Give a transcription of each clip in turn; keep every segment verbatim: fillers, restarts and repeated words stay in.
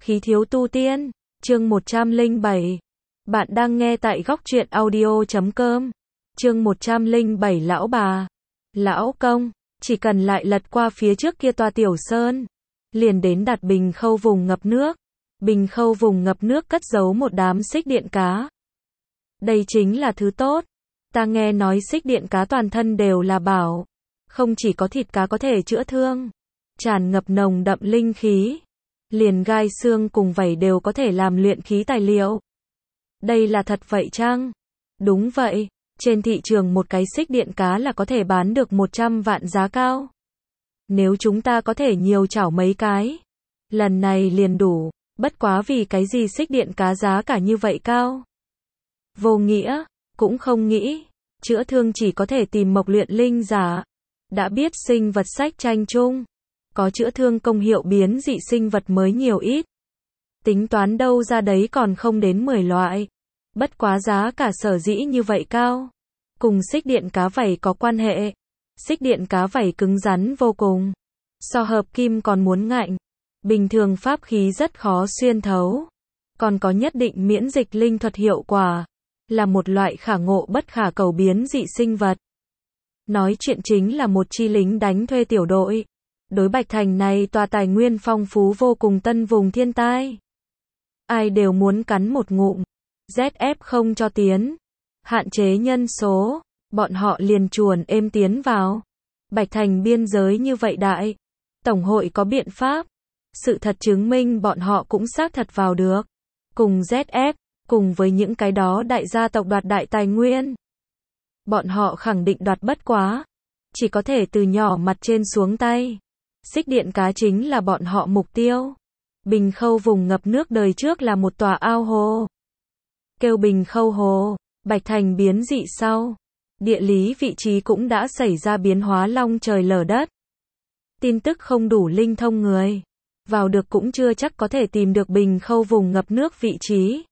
Khí thiếu tu tiên, chương một trăm lẻ bảy. Bạn đang nghe tại góc truyện audio chấm com. Chương một trăm lẻ bảy lão bà. Lão công, chỉ cần lại lật qua phía trước kia tòa tiểu sơn, liền đến đặt bình khâu vùng ngập nước. Bình khâu vùng ngập nước cất giấu một đám xích điện cá. Đây chính là thứ tốt. Ta nghe nói xích điện cá toàn thân đều là bảo. Không chỉ có thịt cá có thể chữa thương, tràn ngập nồng đậm linh khí, liền gai xương cùng vảy đều có thể làm luyện khí tài liệu. Đây là thật vậy chăng? Đúng vậy, trên thị trường một cái xích điện cá là có thể bán được một trăm vạn giá cao. Nếu chúng ta có thể nhiều chảo mấy cái, lần này liền đủ, bất quá vì cái gì xích điện cá giá cả như vậy cao? Vô nghĩa, cũng không nghĩ, chữa thương chỉ có thể tìm mộc luyện linh giả. Đã biết sinh vật sách tranh chung, có chữa thương công hiệu biến dị sinh vật mới nhiều ít. Tính toán đâu ra đấy còn không đến mười loại. Bất quá giá cả sở dĩ như vậy cao. Cùng xích điện cá vảy có quan hệ. Xích điện cá vảy cứng rắn vô cùng. So hợp kim còn muốn ngạnh. Bình thường pháp khí rất khó xuyên thấu. Còn có nhất định miễn dịch linh thuật hiệu quả. Là một loại khả ngộ bất khả cầu biến dị sinh vật. Nói chuyện chính là một chi lính đánh thuê tiểu đội. Đối Bạch Thành này tòa tài nguyên phong phú vô cùng tân vùng thiên tai. Ai đều muốn cắn một ngụm. dét ép không cho tiến. Hạn chế nhân số. Bọn họ liền chuồn êm tiến vào. Bạch Thành biên giới như vậy đại. Tổng hội có biện pháp. Sự thật chứng minh bọn họ cũng xác thật vào được. Cùng dét ép, cùng với những cái đó đại gia tộc đoạt đại tài nguyên. Bọn họ khẳng định đoạt bất quá. Chỉ có thể từ nhỏ mặt trên xuống tay. Xích điện cá chính là bọn họ mục tiêu. Bình khâu vùng ngập nước đời trước là một tòa ao hồ. Kêu Bình khâu hồ, Bạch Thành biến dị sau. Địa lý vị trí cũng đã xảy ra biến hóa long trời lở đất. Tin tức không đủ linh thông người. Vào được cũng chưa chắc có thể tìm được Bình khâu vùng ngập nước vị trí.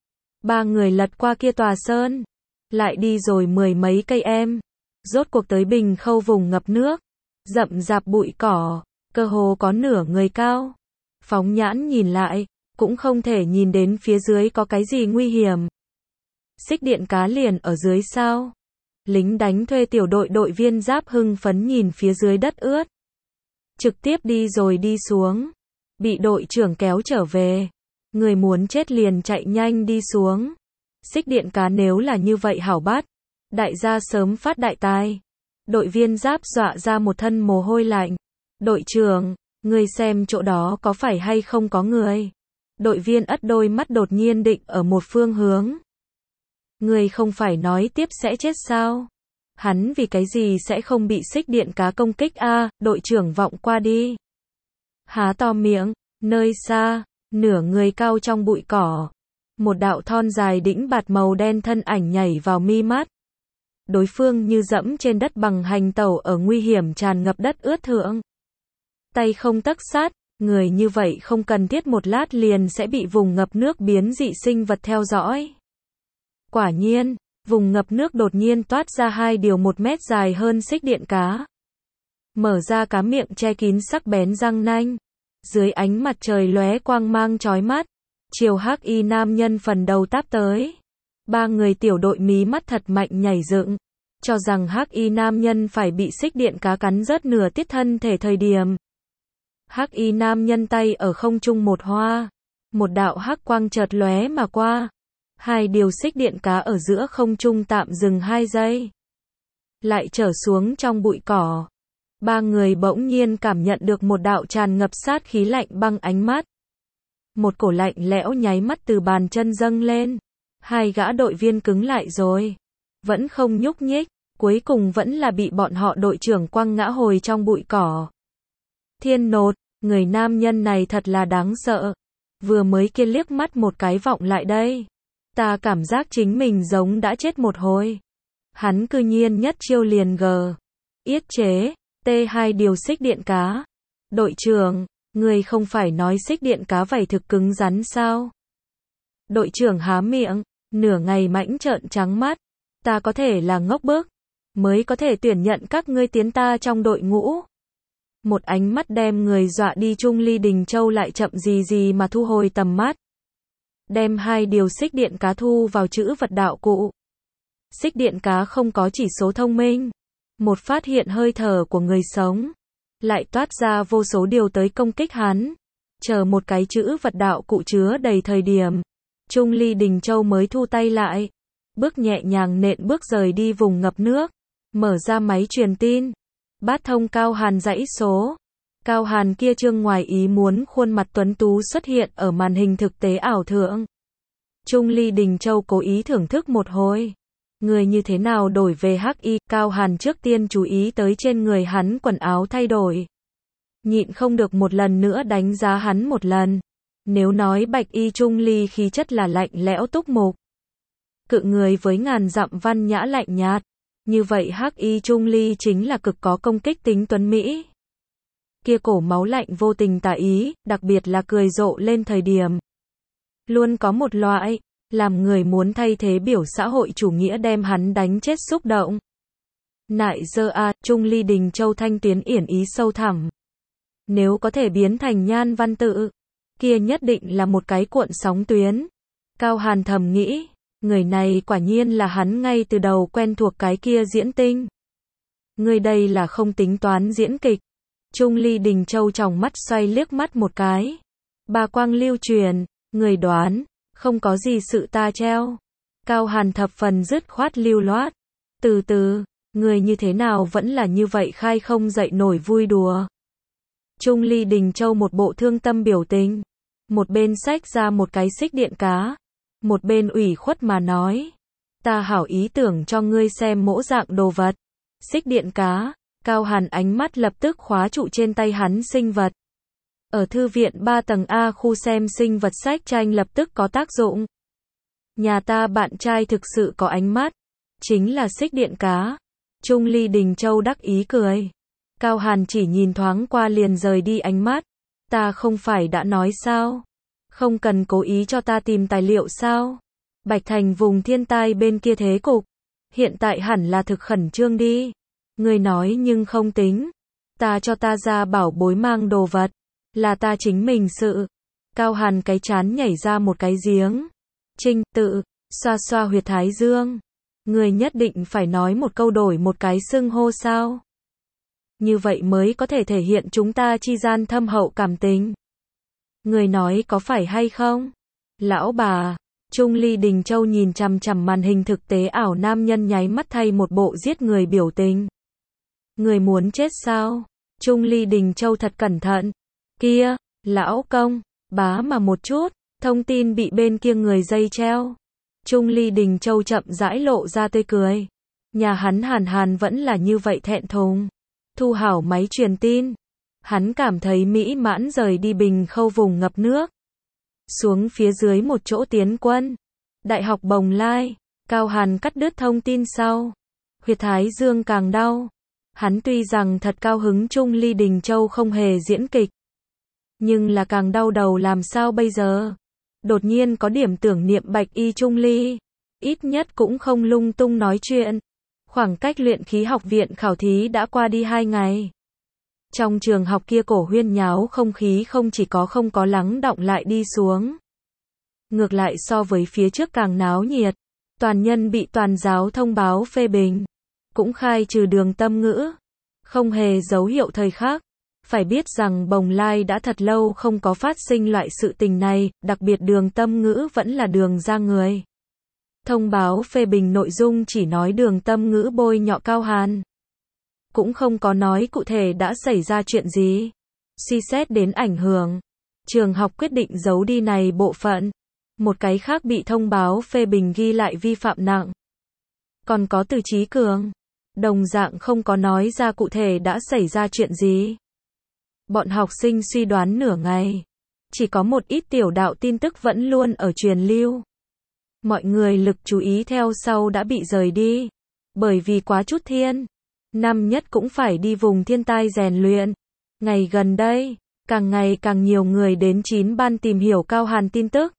Ba người lật qua kia tòa sơn. Lại đi rồi mười mấy cây em. Rốt cuộc tới Bình khâu vùng ngập nước. Rậm rạp bụi cỏ, cơ hồ có nửa người cao. Phóng nhãn nhìn lại, cũng không thể nhìn đến phía dưới có cái gì nguy hiểm. Xích điện cá liền ở dưới sao. Lính đánh thuê tiểu đội đội viên giáp hưng phấn nhìn phía dưới đất ướt. Trực tiếp đi rồi đi xuống. Bị đội trưởng kéo trở về. Người muốn chết liền chạy nhanh đi xuống. Xích điện cá nếu là như vậy hảo bắt. Đại gia sớm phát đại tài. Đội viên giáp dọa ra một thân mồ hôi lạnh. Đội trưởng, người xem chỗ đó có phải hay không có người. Đội viên ất đôi mắt đột nhiên định ở một phương hướng. Người không phải nói tiếp sẽ chết sao? Hắn vì cái gì sẽ không bị xích điện cá công kích a? À, đội trưởng vọng qua đi. Há to miệng, nơi xa, nửa người cao trong bụi cỏ. Một đạo thon dài đĩnh bạt màu đen thân ảnh nhảy vào mi mắt. Đối phương như dẫm trên đất bằng hành tẩu ở nguy hiểm tràn ngập đất ướt thượng. Tay không tấc sát, người như vậy không cần thiết một lát liền sẽ bị vùng ngập nước biến dị sinh vật theo dõi. Quả nhiên, vùng ngập nước đột nhiên toát ra hai điều một mét dài hơn xích điện cá. Mở ra cá miệng che kín sắc bén răng nanh. Dưới ánh mặt trời lóe quang mang chói mắt. Chiều hắc y nam nhân phần đầu táp tới. Ba người tiểu đội mí mắt thật mạnh nhảy dựng. Cho rằng hắc y nam nhân phải bị xích điện cá cắn rớt nửa tiết thân thể thời điểm. Hắc y nam nhân tay ở không trung một hoa. Một đạo hắc quang chợt lóe mà qua. Hai điều xích điện cá ở giữa không trung tạm dừng hai giây. Lại trở xuống trong bụi cỏ. Ba người bỗng nhiên cảm nhận được một đạo tràn ngập sát khí lạnh băng ánh mắt. Một cổ lạnh lẽo nháy mắt từ bàn chân dâng lên. Hai gã đội viên cứng lại rồi. Vẫn không nhúc nhích. Cuối cùng vẫn là bị bọn họ đội trưởng quăng ngã hồi trong bụi cỏ. Thiên nột, người nam nhân này thật là đáng sợ. Vừa mới kia liếc mắt một cái vọng lại đây. Ta cảm giác chính mình giống đã chết một hồi. Hắn cư nhiên nhất chiêu liền gờ. Yết chế, tê hai điều xích điện cá. Đội trưởng, người không phải nói xích điện cá vảy thực cứng rắn sao? Đội trưởng há miệng, nửa ngày mãnh trợn trắng mắt. Ta có thể là ngốc bức, mới có thể tuyển nhận các ngươi tiến ta trong đội ngũ. Một ánh mắt đem người dọa đi. Trung Ly Đình Châu lại chậm gì gì mà thu hồi tầm mắt. Đem hai điều xích điện cá thu vào chữ vật đạo cụ. Xích điện cá không có chỉ số thông minh. Một phát hiện hơi thở của người sống. Lại toát ra vô số điều tới công kích hắn. Chờ một cái chữ vật đạo cụ chứa đầy thời điểm. Trung Ly Đình Châu mới thu tay lại. Bước nhẹ nhàng nện bước rời đi vùng ngập nước. Mở ra máy truyền tin. Bát thông Cao Hàn dãy số. Cao Hàn kia trương ngoài ý muốn khuôn mặt tuấn tú xuất hiện ở màn hình thực tế ảo thượng. Trung Ly Đình Châu cố ý thưởng thức một hồi. Người như thế nào đổi về hắc y. Cao Hàn trước tiên chú ý tới trên người hắn quần áo thay đổi. Nhịn không được một lần nữa đánh giá hắn một lần. Nếu nói bạch y Trung Ly khí chất là lạnh lẽo túc mục. Cự người với ngàn dặm văn nhã lạnh nhạt. Như vậy hắc y Trung Ly chính là cực có công kích tính tuấn Mỹ. Kia cổ máu lạnh vô tình tà ý, đặc biệt là cười rộ lên thời điểm. Luôn có một loại, làm người muốn thay thế biểu xã hội chủ nghĩa đem hắn đánh chết xúc động. Nại dơ a, Trung Ly Đình Châu thanh tuyến yển ý sâu thẳm. Nếu có thể biến thành nhan văn tự, kia nhất định là một cái cuộn sóng tuyến. Cao Hàn thầm nghĩ, người này quả nhiên là hắn ngay từ đầu quen thuộc cái kia diễn tinh. Người đây là không tính toán diễn kịch. Trung Ly Đình Châu tròng mắt xoay liếc mắt một cái. Bà quang lưu truyền, người đoán, không có gì sự ta treo. Cao Hàn thập phần dứt khoát lưu loát. Từ từ, người như thế nào vẫn là như vậy khai không dậy nổi vui đùa. Trung Ly Đình Châu một bộ thương tâm biểu tình. Một bên xách ra một cái xích điện cá. Một bên ủy khuất mà nói. Ta hảo ý tưởng cho ngươi xem mẫu dạng đồ vật. Xích điện cá. Cao Hàn ánh mắt lập tức khóa trụ trên tay hắn sinh vật. Ở thư viện ba tầng A khu xem sinh vật sách tranh lập tức có tác dụng. Nhà ta bạn trai thực sự có ánh mắt. Chính là xích điện cá. Trung Ly Đình Châu đắc ý cười. Cao Hàn chỉ nhìn thoáng qua liền rời đi ánh mắt. Ta không phải đã nói sao? Không cần cố ý cho ta tìm tài liệu sao? Bạch Thành vùng thiên tai bên kia thế cục. Hiện tại hẳn là thực khẩn trương đi. Người nói nhưng không tính. Ta cho ta ra bảo bối mang đồ vật. Là ta chính mình sự. Cao Hàn cái chán nhảy ra một cái giếng. Trinh, tự, xoa xoa huyệt thái dương. Người nhất định phải nói một câu đổi một cái xưng hô sao? Như vậy mới có thể thể hiện chúng ta chi gian thâm hậu cảm tình. Người nói có phải hay không? Lão bà. Trung Ly Đình Châu nhìn chằm chằm màn hình thực tế ảo nam nhân nháy mắt thay một bộ giết người biểu tình. Người muốn chết sao? Trung Ly Đình Châu thật cẩn thận. Kia, lão công, bá mà một chút, thông tin bị bên kia người dây treo. Trung Ly Đình Châu chậm rãi lộ ra tươi cười. Nhà hắn Hàn Hàn vẫn là như vậy thẹn thùng. Thu hảo máy truyền tin. Hắn cảm thấy mỹ mãn rời đi Bình Khâu vùng ngập nước. Xuống phía dưới một chỗ tiến quân. Đại học Bồng Lai. Cao Hàn cắt đứt thông tin sau. Huyệt thái dương càng đau. Hắn tuy rằng thật cao hứng Trung Ly Đình Châu không hề diễn kịch. Nhưng là càng đau đầu làm sao bây giờ? Đột nhiên có điểm tưởng niệm bạch y Trung Ly. Ít nhất cũng không lung tung nói chuyện. Khoảng cách luyện khí học viện khảo thí đã qua đi hai ngày. Trong trường học kia cổ huyên nháo không khí không chỉ có không có lắng đọng lại đi xuống. Ngược lại so với phía trước càng náo nhiệt. Toàn nhân bị toàn giáo thông báo phê bình. Cũng khai trừ Đường Tâm Ngữ. Không hề dấu hiệu thời khắc. Phải biết rằng Bồng Lai đã thật lâu không có phát sinh loại sự tình này, đặc biệt Đường Tâm Ngữ vẫn là Đường ra người. Thông báo phê bình nội dung chỉ nói Đường Tâm Ngữ bôi nhọ Cao Hàn. Cũng không có nói cụ thể đã xảy ra chuyện gì. Suy xét đến ảnh hưởng. Trường học quyết định giấu đi này bộ phận. Một cái khác bị thông báo phê bình ghi lại vi phạm nặng. Còn có Từ Chí Cường. Đồng dạng không có nói ra cụ thể đã xảy ra chuyện gì. Bọn học sinh suy đoán nửa ngày. Chỉ có một ít tiểu đạo tin tức vẫn luôn ở truyền lưu. Mọi người lực chú ý theo sau đã bị rời đi. Bởi vì quá chút thiên. Năm nhất cũng phải đi vùng thiên tai rèn luyện. Ngày gần đây, càng ngày càng nhiều người đến chín ban tìm hiểu Cao Hàn tin tức.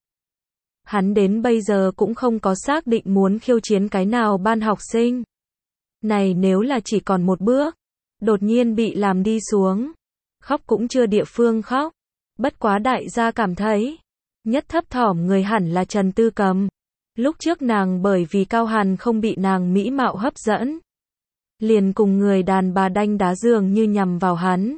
Hắn đến bây giờ cũng không có xác định muốn khiêu chiến cái nào ban học sinh. Này nếu là chỉ còn một bước, đột nhiên bị làm đi xuống. khóc cũng chưa địa phương khóc. Bất quá đại gia cảm thấy, nhất thấp thỏm người hẳn là Trần Tư Cầm. Lúc trước nàng bởi vì Cao Hàn không bị nàng mỹ mạo hấp dẫn, liền cùng người đàn bà đanh đá dường như nhằm vào hắn.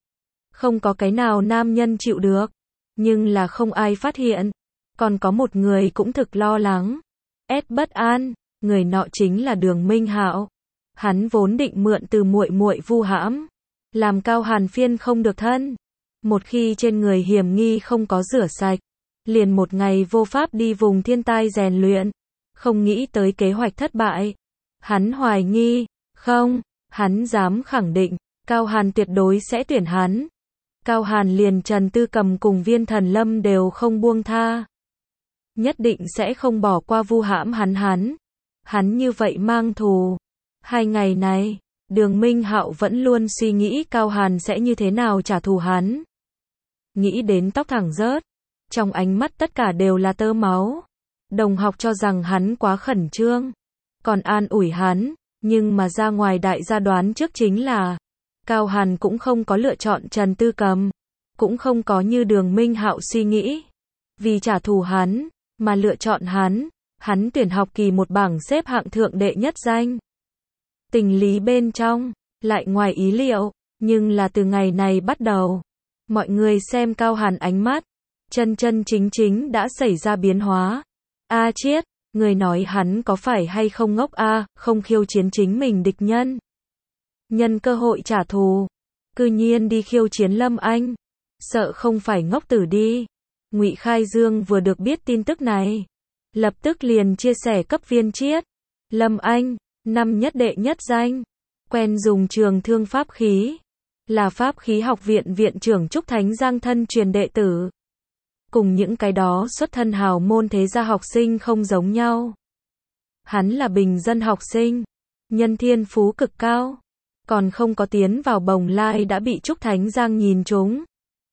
Không có cái nào nam nhân chịu được, nhưng là không ai phát hiện. Còn có một người cũng thực lo lắng, ép bất an, người nọ chính là Đường Minh Hạo. Hắn vốn định mượn từ muội muội Vu Hãm, làm Cao Hàn phiên không được thân. Một khi trên người hiểm nghi không có rửa sạch, liền một ngày vô pháp đi vùng thiên tai rèn luyện. Không nghĩ tới kế hoạch thất bại. Hắn hoài nghi, không, hắn dám khẳng định, Cao Hàn tuyệt đối sẽ tuyển hắn. Cao Hàn liền Trần Tư Cầm cùng Viên Thần Lâm đều không buông tha. Nhất định sẽ không bỏ qua Vu Hãm hắn hắn. Hắn như vậy mang thù. Hai ngày này, Đường Minh Hạo vẫn luôn suy nghĩ Cao Hàn sẽ như thế nào trả thù hắn. Nghĩ đến tóc thẳng rớt. Trong ánh mắt tất cả đều là tơ máu. Đồng học cho rằng hắn quá khẩn trương. Còn an ủi hắn. Nhưng mà ra ngoài đại gia đoán trước chính là Cao Hàn cũng không có lựa chọn Trần Tư Cầm. Cũng không có như Đường Minh Hạo suy nghĩ. Vì trả thù hắn, mà lựa chọn hắn. Hắn tuyển học kỳ một bảng xếp hạng thượng đệ nhất danh. Tình lý bên trong, lại ngoài ý liệu. Nhưng là từ ngày này bắt đầu, mọi người xem Cao Hàn ánh mắt, chân chân chính chính đã xảy ra biến hóa. A Chiết, người nói hắn có phải hay không ngốc a, không khiêu chiến chính mình địch nhân. Nhân cơ hội trả thù, cư nhiên đi khiêu chiến Lâm Anh. Sợ không phải ngốc tử đi. Ngụy Khai Dương vừa được biết tin tức này, lập tức liền chia sẻ cấp Viên Chiết. Lâm Anh, năm nhất đệ nhất danh, quen dùng trường thương pháp khí, là pháp khí học viện viện trưởng Trúc Thánh Giang thân truyền đệ tử. Cùng những cái đó xuất thân hào môn thế gia học sinh không giống nhau. Hắn là bình dân học sinh, nhân thiên phú cực cao, còn không có tiến vào Bồng Lai đã bị Trúc Thánh Giang nhìn trúng.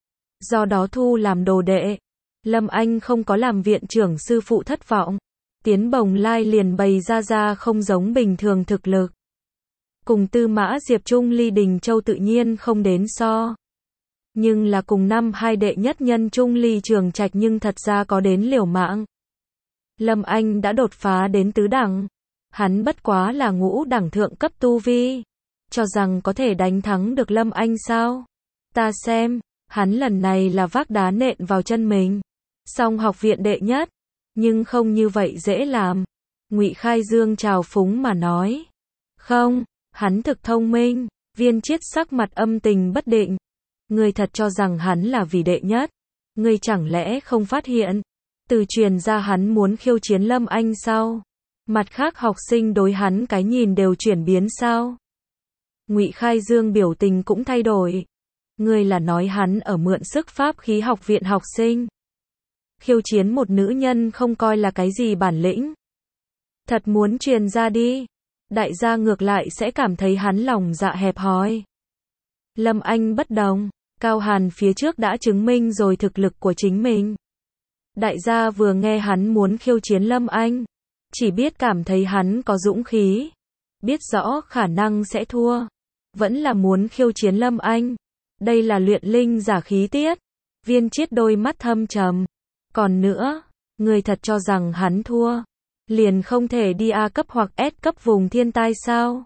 Do đó thu làm đồ đệ. Lâm Anh không có làm viện trưởng sư phụ thất vọng. Tiến Bồng Lai liền bày ra ra không giống bình thường thực lực. Cùng Tư Mã Diệp Trung Ly Đình Châu tự nhiên không đến so. Nhưng là cùng năm hai đệ nhất nhân Trung Ly Trường Trạch nhưng thật ra có đến liều mạng. Lâm Anh đã đột phá đến tứ đẳng. Hắn bất quá là ngũ đẳng thượng cấp tu vi. Cho rằng có thể đánh thắng được Lâm Anh sao? Ta xem, hắn lần này là vác đá nện vào chân mình. Song học viện đệ nhất, nhưng không như vậy dễ làm. Ngụy Khai Dương trào phúng mà nói. Không, hắn thực thông minh. Viên Chiết sắc mặt âm tình bất định. Ngươi thật cho rằng hắn là vì đệ nhất. Ngươi chẳng lẽ không phát hiện. Từ truyền ra hắn muốn khiêu chiến Lâm Anh sao? Mặt khác học sinh đối hắn cái nhìn đều chuyển biến sao? Ngụy Khai Dương biểu tình cũng thay đổi. Ngươi là nói hắn ở mượn sức pháp khí học viện học sinh. Khiêu chiến một nữ nhân không coi là cái gì bản lĩnh. Thật muốn truyền ra đi. Đại gia ngược lại sẽ cảm thấy hắn lòng dạ hẹp hòi. Lâm Anh bất đồng. Cao Hàn phía trước đã chứng minh rồi thực lực của chính mình. Đại gia vừa nghe hắn muốn khiêu chiến Lâm Anh, chỉ biết cảm thấy hắn có dũng khí. Biết rõ khả năng sẽ thua. Vẫn là muốn khiêu chiến Lâm Anh. Đây là luyện linh giả khí tiết. Viên Chiết đôi mắt thâm trầm. Còn nữa, người thật cho rằng hắn thua, liền không thể đi A cấp hoặc S cấp vùng thiên tai sao?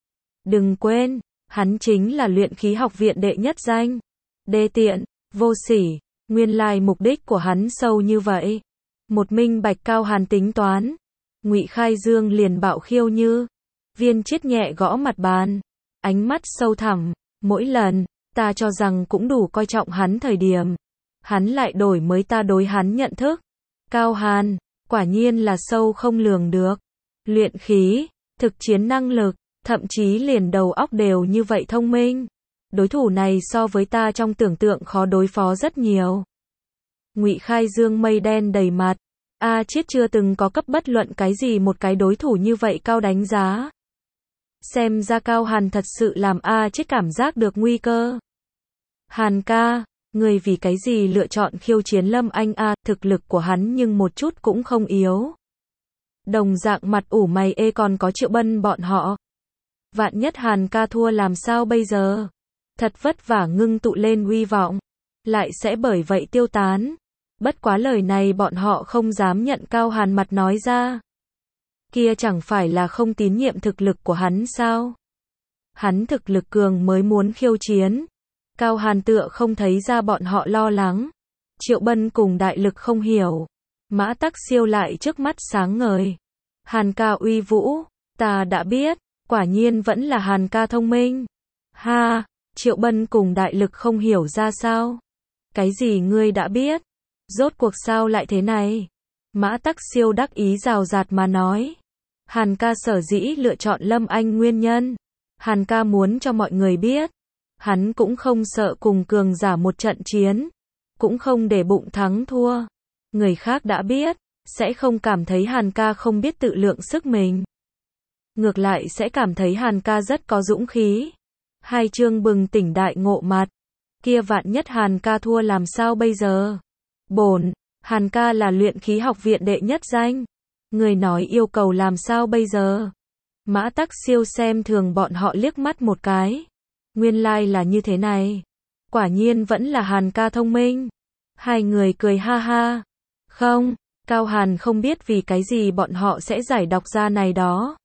Đừng quên, hắn chính là luyện khí học viện đệ nhất danh. Đê tiện, vô sỉ, nguyên lai mục đích của hắn sâu như vậy. Một minh bạch Cao Hàn tính toán. Ngụy Khai Dương liền bạo khiêu như. Viên Chiết nhẹ gõ mặt bàn. Ánh mắt sâu thẳm. Mỗi lần, ta cho rằng cũng đủ coi trọng hắn thời điểm. Hắn lại đổi mới ta đối hắn nhận thức. Cao Hàn, quả nhiên là sâu không lường được. Luyện khí, thực chiến năng lực, thậm chí liền đầu óc đều như vậy thông minh. Đối thủ này so với ta trong tưởng tượng khó đối phó rất nhiều. Ngụy Khai Dương mây đen đầy mặt. A Chiết chưa từng có cấp bất luận cái gì một cái đối thủ như vậy cao đánh giá. Xem ra Cao Hàn thật sự làm A Chiết cảm giác được nguy cơ. Hàn ca, người vì cái gì lựa chọn khiêu chiến Lâm Anh a, thực lực của hắn nhưng một chút cũng không yếu. Đồng dạng mặt ủ mày ê còn có Triệu Bân bọn họ. Vạn nhất Hàn ca thua làm sao bây giờ? thật vất vả ngưng tụ lên uy vọng, lại sẽ bởi vậy tiêu tán. Bất quá lời này bọn họ không dám nhận Cao Hàn mặt nói ra. Kia chẳng phải là không tín nhiệm thực lực của hắn sao? Hắn thực lực cường mới muốn khiêu chiến. Cao Hàn tựa không thấy ra bọn họ lo lắng. Triệu Bân cùng Đại Lực không hiểu. Mã Tắc Siêu lại trước mắt sáng ngời. Hàn ca uy vũ, ta đã biết, quả nhiên vẫn là Hàn ca thông minh. Ha, Triệu Bân cùng Đại Lực không hiểu ra sao. Cái gì ngươi đã biết? Rốt cuộc sao lại thế này? Mã Tắc Siêu đắc ý rào rạt mà nói. Hàn ca sở dĩ lựa chọn Lâm Anh nguyên nhân. Hàn ca muốn cho mọi người biết. Hắn cũng không sợ cùng cường giả một trận chiến. Cũng không để bụng thắng thua. Người khác đã biết, sẽ không cảm thấy Hàn ca không biết tự lượng sức mình. Ngược lại sẽ cảm thấy Hàn ca rất có dũng khí. Hai chương bừng tỉnh đại ngộ mặt. Kia vạn nhất Hàn ca thua làm sao bây giờ? Bổn, Hàn ca là luyện khí học viện đệ nhất danh. Người nói yêu cầu làm sao bây giờ? Mã Tắc Siêu xem thường bọn họ liếc mắt một cái. Nguyên lai là như thế này. Quả nhiên vẫn là Hàn ca thông minh. Hai người cười ha ha. Không, Cao Hàn không biết vì cái gì bọn họ sẽ giải đọc ra này đó.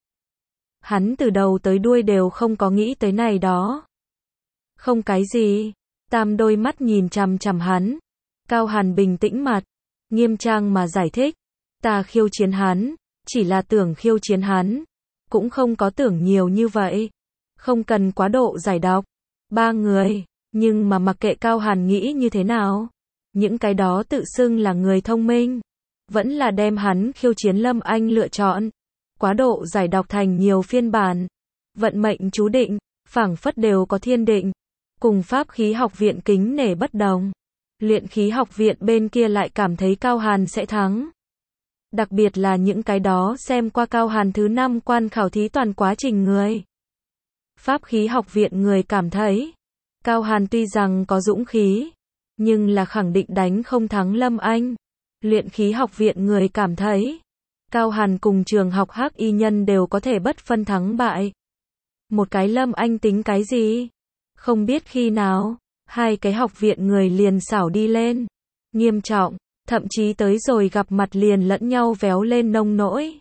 Hắn từ đầu tới đuôi đều không có nghĩ tới này đó. Không cái gì. Tam đôi mắt nhìn chằm chằm hắn. Cao Hàn bình tĩnh mặt, nghiêm trang mà giải thích. Ta khiêu chiến hắn, chỉ là tưởng khiêu chiến hắn. Cũng không có tưởng nhiều như vậy. Không cần quá độ giải đọc. Ba người, nhưng mà mặc kệ Cao Hàn nghĩ như thế nào. Những cái đó tự xưng là người thông minh. Vẫn là đem hắn khiêu chiến Lâm Anh lựa chọn. Quá độ giải đọc thành nhiều phiên bản. Vận mệnh chú định, phảng phất đều có thiên định. Cùng pháp khí học viện kính nể bất đồng. Luyện khí học viện bên kia lại cảm thấy Cao Hàn sẽ thắng. Đặc biệt là những cái đó xem qua Cao Hàn thứ năm quan khảo thí toàn quá trình người. Pháp khí học viện người cảm thấy, Cao Hàn tuy rằng có dũng khí, nhưng là khẳng định đánh không thắng Lâm Anh. Luyện khí học viện người cảm thấy, Cao Hàn cùng trường học Hắc Y Nhân đều có thể bất phân thắng bại. Một cái Lâm Anh tính cái gì? Không biết khi nào, hai cái học viện người liền xảo đi lên. Nghiêm trọng, thậm chí tới rồi gặp mặt liền lẫn nhau véo lên nông nỗi.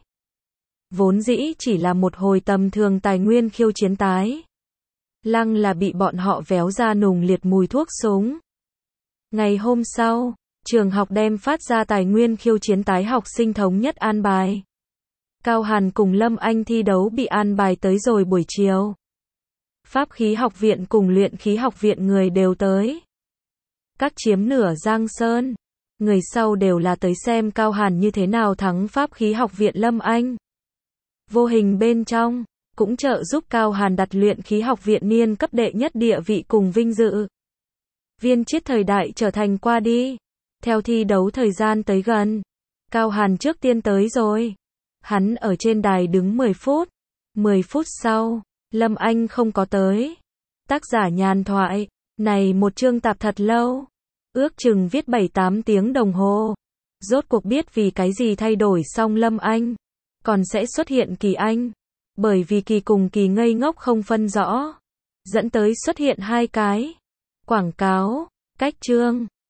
Vốn dĩ chỉ là một hồi tầm thường tài nguyên khiêu chiến tái. Lăng là bị bọn họ véo ra nùng liệt mùi thuốc súng. Ngày hôm sau, trường học đem phát ra tài nguyên khiêu chiến tái học sinh thống nhất an bài. Cao Hàn cùng Lâm Anh thi đấu bị an bài tới rồi buổi chiều. Pháp khí học viện cùng luyện khí học viện người đều tới. Các chiếm nửa Giang Sơn. Người sau đều là tới xem Cao Hàn như thế nào thắng pháp khí học viện Lâm Anh. Vô hình bên trong, cũng trợ giúp Cao Hàn đặt luyện khí học viện niên cấp đệ nhất địa vị cùng vinh dự. Viên chiết thời đại trở thành qua đi. Theo thi đấu thời gian tới gần, Cao Hàn trước tiên tới rồi. Hắn ở trên đài đứng mười phút. mười phút sau, Lâm Anh không có tới. Tác giả nhàn thoại, này một chương tạp thật lâu. Ước chừng viết bảy tám tiếng đồng hồ. Rốt cuộc biết vì cái gì thay đổi xong Lâm Anh. Còn sẽ xuất hiện Kỳ Anh. Bởi vì Kỳ cùng Kỳ ngây ngốc không phân rõ. Dẫn tới xuất hiện hai cái quảng cáo, cách chương.